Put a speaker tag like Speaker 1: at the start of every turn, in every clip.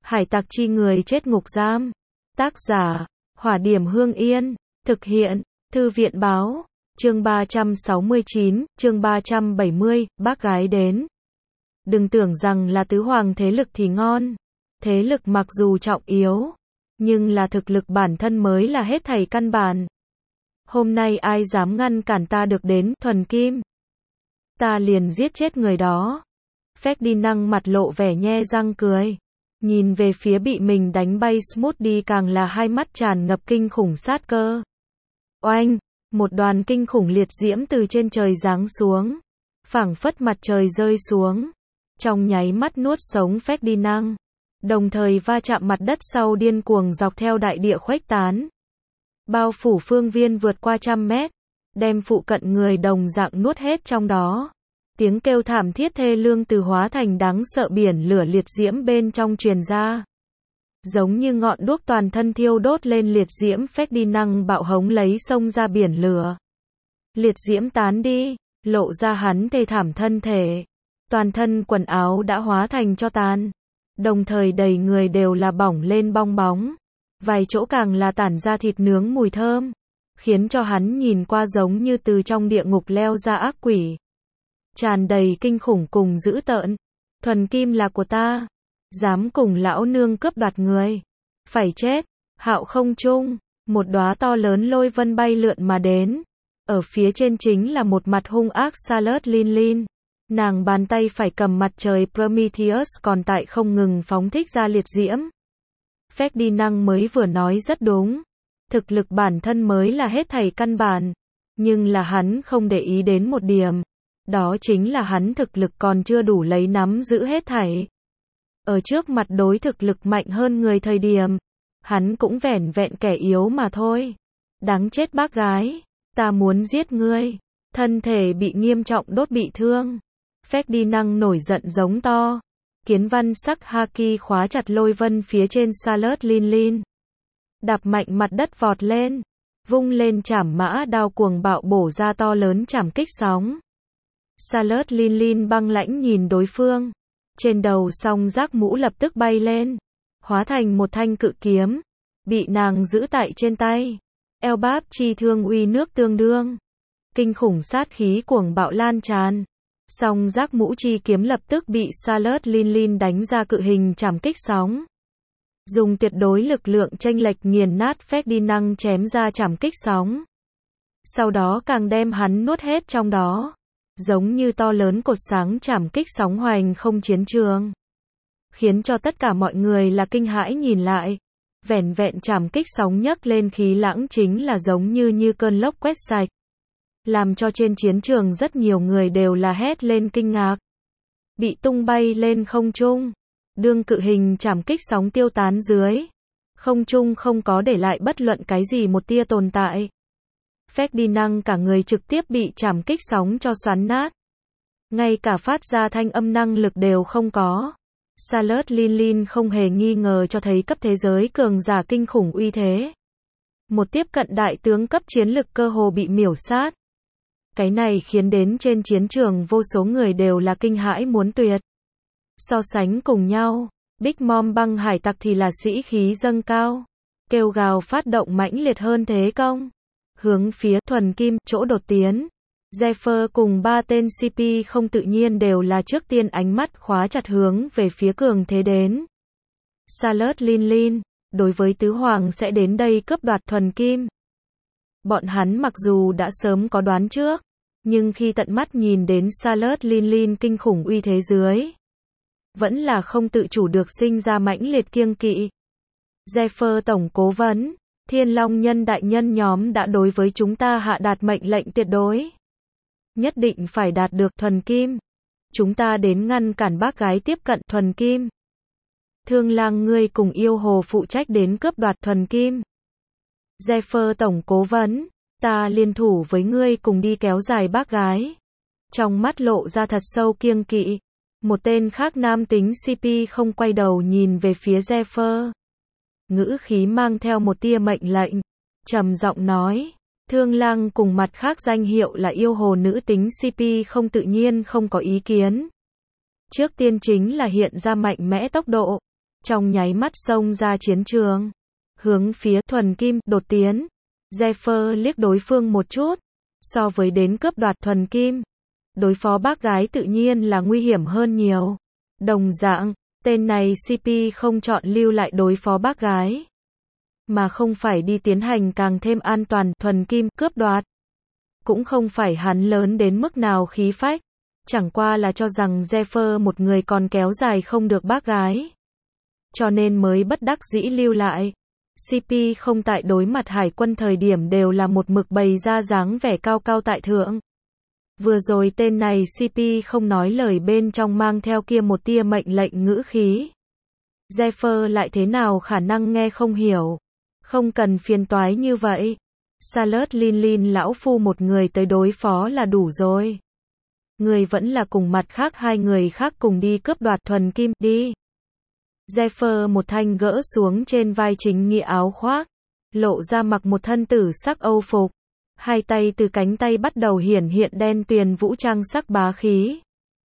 Speaker 1: Hải tặc chi người chết ngục giam. Tác giả, Hỏa Điểm Hương Yên. Thực hiện, Thư viện báo. Chương 369, chương 370, bác gái đến. Đừng tưởng rằng là tứ hoàng thế lực thì ngon. Thế lực mặc dù trọng yếu, nhưng là thực lực bản thân mới là hết thảy căn bản. Hôm nay ai dám ngăn cản ta được đến Thuần Kim, ta liền giết chết người đó. Ferdinand mặt lộ vẻ nhe răng cười, nhìn về phía bị mình đánh bay Smoothie càng là hai mắt tràn ngập kinh khủng sát cơ. Oanh, một đoàn kinh khủng liệt diễm từ trên trời giáng xuống, phảng phất mặt trời rơi xuống, trong nháy mắt nuốt sống Ferdinand, đồng thời va chạm mặt đất sau điên cuồng dọc theo đại địa khuếch tán, bao phủ phương viên vượt qua 100 mét, đem phụ cận người đồng dạng nuốt hết trong đó. Tiếng kêu thảm thiết thê lương từ hóa thành đáng sợ biển lửa liệt diễm bên trong truyền ra. Giống như ngọn đuốc toàn thân thiêu đốt lên liệt diễm, Ferdinand bạo hống lấy xông ra biển lửa. Liệt diễm tán đi, lộ ra hắn thê thảm thân thể. Toàn thân quần áo đã hóa thành tro tàn, đồng thời đầy người đều là bỏng lên bong bóng. Vài chỗ càng là tản ra thịt nướng mùi thơm, khiến cho hắn nhìn qua giống như từ trong địa ngục leo ra ác quỷ. Tràn đầy kinh khủng cùng dữ tợn. Thuần Kim là của ta, dám cùng lão nương cướp đoạt người, phải chết. Hạo không trung, một đóa to lớn lôi vân bay lượn mà đến. Ở phía trên chính là một mặt hung ác Charlotte Linlin. Nàng bàn tay phải cầm mặt trời Prometheus còn tại không ngừng phóng thích ra liệt diễm. Ferdinand mới vừa nói rất đúng. Thực lực bản thân mới là hết thảy căn bản. Nhưng là hắn không để ý đến một điểm. Đó chính là hắn thực lực còn chưa đủ lấy nắm giữ hết thảy. Ở trước mặt đối thực lực mạnh hơn người thời điểm, hắn cũng vẻn vẹn kẻ yếu mà thôi. Đáng chết bác gái, ta muốn giết ngươi. Thân thể bị nghiêm trọng đốt bị thương. Ferdinand nổi giận giống to. Kiến văn sắc haki khóa chặt lôi vân phía trên Charlotte Linlin. Đạp mạnh mặt đất vọt lên, vung lên chảm mã đao cuồng bạo bổ ra to lớn chảm kích sóng. Charlotte Linlin băng lãnh nhìn đối phương, trên đầu song giác mũ lập tức bay lên, hóa thành một thanh cự kiếm, bị nàng giữ tại trên tay. Eo báp chi thương uy nước tương đương, kinh khủng sát khí cuồng bạo lan tràn. Song giác mũ chi kiếm lập tức bị Charlotte Linlin đánh ra cự hình chảm kích sóng. Dùng tuyệt đối lực lượng chênh lệch nghiền nát Ferdinand chém ra chảm kích sóng. Sau đó càng đem hắn nuốt hết trong đó. Giống như to lớn cột sáng chảm kích sóng hoành không chiến trường. Khiến cho tất cả mọi người là kinh hãi nhìn lại. Vẻn vẹn chảm kích sóng nhấc lên khí lãng chính là giống như cơn lốc quét sạch. Làm cho trên chiến trường rất nhiều người đều là hét lên kinh ngạc. Bị tung bay lên không trung. Đương cự hình chảm kích sóng tiêu tán dưới. Không trung không có để lại bất luận cái gì một tia tồn tại. Ferdinand cả người trực tiếp bị chảm kích sóng cho xoắn nát. Ngay cả phát ra thanh âm năng lực đều không có. Charlotte Linlin không hề nghi ngờ cho thấy cấp thế giới cường giả kinh khủng uy thế. Một tiếp cận đại tướng cấp chiến lực cơ hồ bị miểu sát. Cái này khiến đến trên chiến trường vô số người đều là kinh hãi muốn tuyệt. So sánh cùng nhau, Big Mom băng hải tặc thì là sĩ khí dâng cao. Kêu gào phát động mãnh liệt hơn thế công. Hướng phía Thuần Kim, chỗ đột tiến. Zephyr cùng ba tên CP không tự nhiên đều là trước tiên ánh mắt khóa chặt hướng về phía cường thế đến. Charlotte Linlin, đối với tứ hoàng sẽ đến đây cướp đoạt Thuần Kim. Bọn hắn mặc dù đã sớm có đoán trước, nhưng khi tận mắt nhìn đến Charlotte Linlin kinh khủng uy thế dưới, vẫn là không tự chủ được sinh ra mãnh liệt kiêng kỵ. Zephyr tổng cố vấn, Thiên Long nhân đại nhân nhóm đã đối với chúng ta hạ đạt mệnh lệnh tuyệt đối. Nhất định phải đạt được Thuần Kim. Chúng ta đến ngăn cản bác gái tiếp cận Thuần Kim. Thương Lang ngươi cùng yêu hồ phụ trách đến cướp đoạt Thuần Kim. Zephyr tổng cố vấn, ta liên thủ với ngươi cùng đi kéo dài bác gái. Trong mắt lộ ra thật sâu kiêng kỵ. Một tên khác nam tính CP không quay đầu nhìn về phía Zephyr. Ngữ khí mang theo một tia mệnh lệnh, trầm giọng nói, Thương Lang cùng mặt khác danh hiệu là yêu hồ nữ tính CP không tự nhiên không có ý kiến. Trước tiên chính là hiện ra mạnh mẽ tốc độ, trong nháy mắt xông ra chiến trường, hướng phía thuần kim đột tiến. Zephyr liếc đối phương một chút, so với đến cướp đoạt thuần kim, đối phó bác gái tự nhiên là nguy hiểm hơn nhiều. Đồng dạng, tên này CP không chọn lưu lại đối phó bác gái, mà không phải đi tiến hành càng thêm an toàn thuần kim cướp đoạt. Cũng không phải hắn lớn đến mức nào khí phách, chẳng qua là cho rằng Zephyr một người còn kéo dài không được bác gái, cho nên mới bất đắc dĩ lưu lại. CP không tại đối mặt hải quân thời điểm đều là một mực bày ra dáng vẻ cao cao tại thượng. Vừa rồi tên này CP không nói lời bên trong mang theo kia một tia mệnh lệnh ngữ khí. Zephyr lại thế nào khả năng nghe không hiểu. Không cần phiền toái như vậy. Charlotte Lin lão phu một người tới đối phó là đủ rồi. Người vẫn là cùng mặt khác hai người khác cùng đi cướp đoạt thuần kim đi. Zephyr một thanh gỡ xuống trên vai chính nghĩa áo khoác, lộ ra mặc một thân tử sắc âu phục. Hai tay từ cánh tay bắt đầu hiển hiện đen tuyền vũ trang sắc bá khí.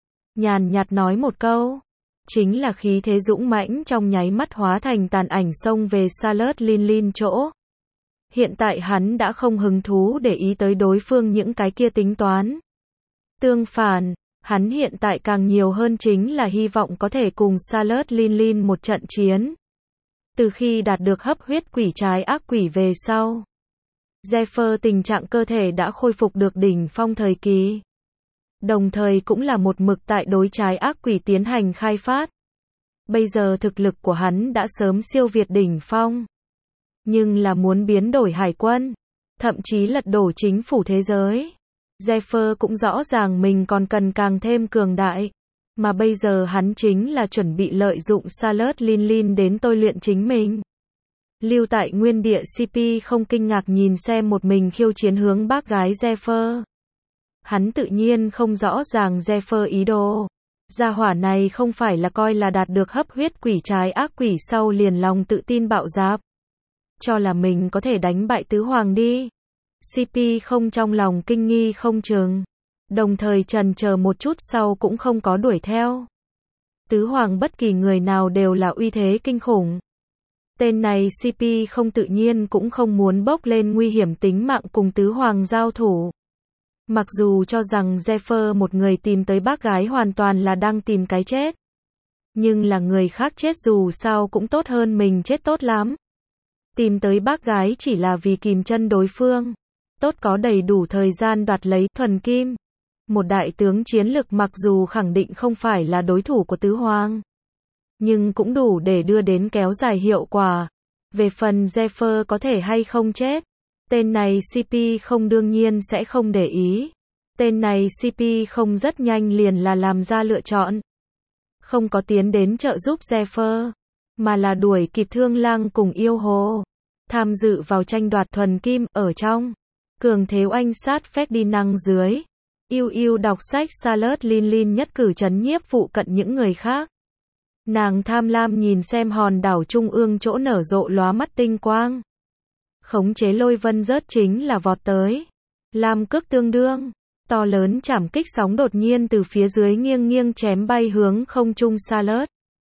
Speaker 1: Nhàn nhạt nói một câu, chính là khí thế dũng mãnh trong nháy mắt hóa thành tàn ảnh xông về Charlotte Lin chỗ. Hiện tại hắn đã không hứng thú để ý tới đối phương những cái kia tính toán. Tương phản, hắn hiện tại càng nhiều hơn chính là hy vọng có thể cùng Charlotte Lin một trận chiến. Từ khi đạt được hấp huyết quỷ trái ác quỷ về sau, Zephyr tình trạng cơ thể đã khôi phục được đỉnh phong thời kỳ. Đồng thời cũng là một mực tại đối trái ác quỷ tiến hành khai phát. Bây giờ thực lực của hắn đã sớm siêu việt đỉnh phong. Nhưng là muốn biến đổi hải quân, thậm chí lật đổ chính phủ thế giới. Zephyr cũng rõ ràng mình còn cần càng thêm cường đại. Mà bây giờ hắn chính là chuẩn bị lợi dụng Charlotte Lin đến tôi luyện chính mình. Lưu tại nguyên địa CP không kinh ngạc nhìn xem một mình khiêu chiến hướng bác gái Zephyr. Hắn tự nhiên không rõ ràng Zephyr ý đồ. Gia hỏa này không phải là coi là đạt được hấp huyết quỷ trái ác quỷ sau liền lòng tự tin bạo dạp, cho là mình có thể đánh bại tứ hoàng đi. CP không trong lòng kinh nghi không chừng, đồng thời chần chờ một chút sau cũng không có đuổi theo. Tứ hoàng bất kỳ người nào đều là uy thế kinh khủng. Tên này CP không tự nhiên cũng không muốn bốc lên nguy hiểm tính mạng cùng tứ hoàng giao thủ. Mặc dù cho rằng Zephyr một người tìm tới bác gái hoàn toàn là đang tìm cái chết. Nhưng là người khác chết dù sao cũng tốt hơn mình chết tốt lắm. Tìm tới bác gái chỉ là vì kìm chân đối phương. Tốt có đầy đủ thời gian đoạt lấy thuần kim. Một đại tướng chiến lực mặc dù khẳng định không phải là đối thủ của tứ hoàng, nhưng cũng đủ để đưa đến kéo dài hiệu quả. Về phần Zephyr có thể hay không chết, tên này CP không đương nhiên sẽ không để ý. Tên này CP không rất nhanh liền là làm ra lựa chọn. Không có tiến đến trợ giúp Zephyr, mà là đuổi kịp Thương Lang cùng Yêu Hồ. Tham dự vào tranh đoạt thuần kim ở trong. Cường thế oanh sát Ferdinand dưới. Yêu đọc sách Charlotte Lin nhất cử chấn nhiếp phụ cận những người khác. Nàng tham lam nhìn xem hòn đảo trung ương chỗ nở rộ lóa mắt tinh quang. Khống chế lôi vân rớt chính là vọt tới. Lam cước tương đương. To lớn chảm kích sóng đột nhiên từ phía dưới nghiêng chém bay hướng không trung Charlotte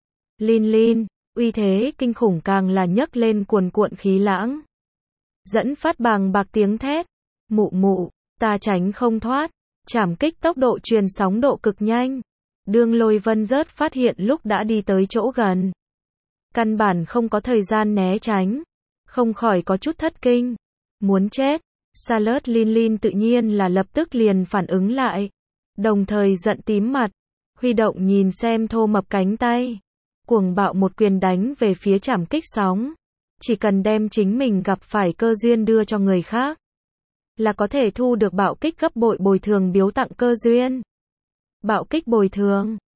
Speaker 1: Lin. Uy thế kinh khủng càng là nhấc lên cuồn cuộn khí lãng. Dẫn phát bàng bạc tiếng thét. Mụ, ta tránh không thoát. Chảm kích tốc độ truyền sóng độ cực nhanh. Đương lôi vân rớt phát hiện lúc đã đi tới chỗ gần. Căn bản không có thời gian né tránh. Không khỏi có chút thất kinh. Muốn chết. Charlotte Lin tự nhiên là lập tức liền phản ứng lại. Đồng thời giận tím mặt. Huy động nhìn xem thô mập cánh tay. Cuồng bạo một quyền đánh về phía chảm kích sóng. Chỉ cần đem chính mình gặp phải cơ duyên đưa cho người khác, là có thể thu được bạo kích gấp bội bồi thường biếu tặng cơ duyên. Bạo kích bồi thường.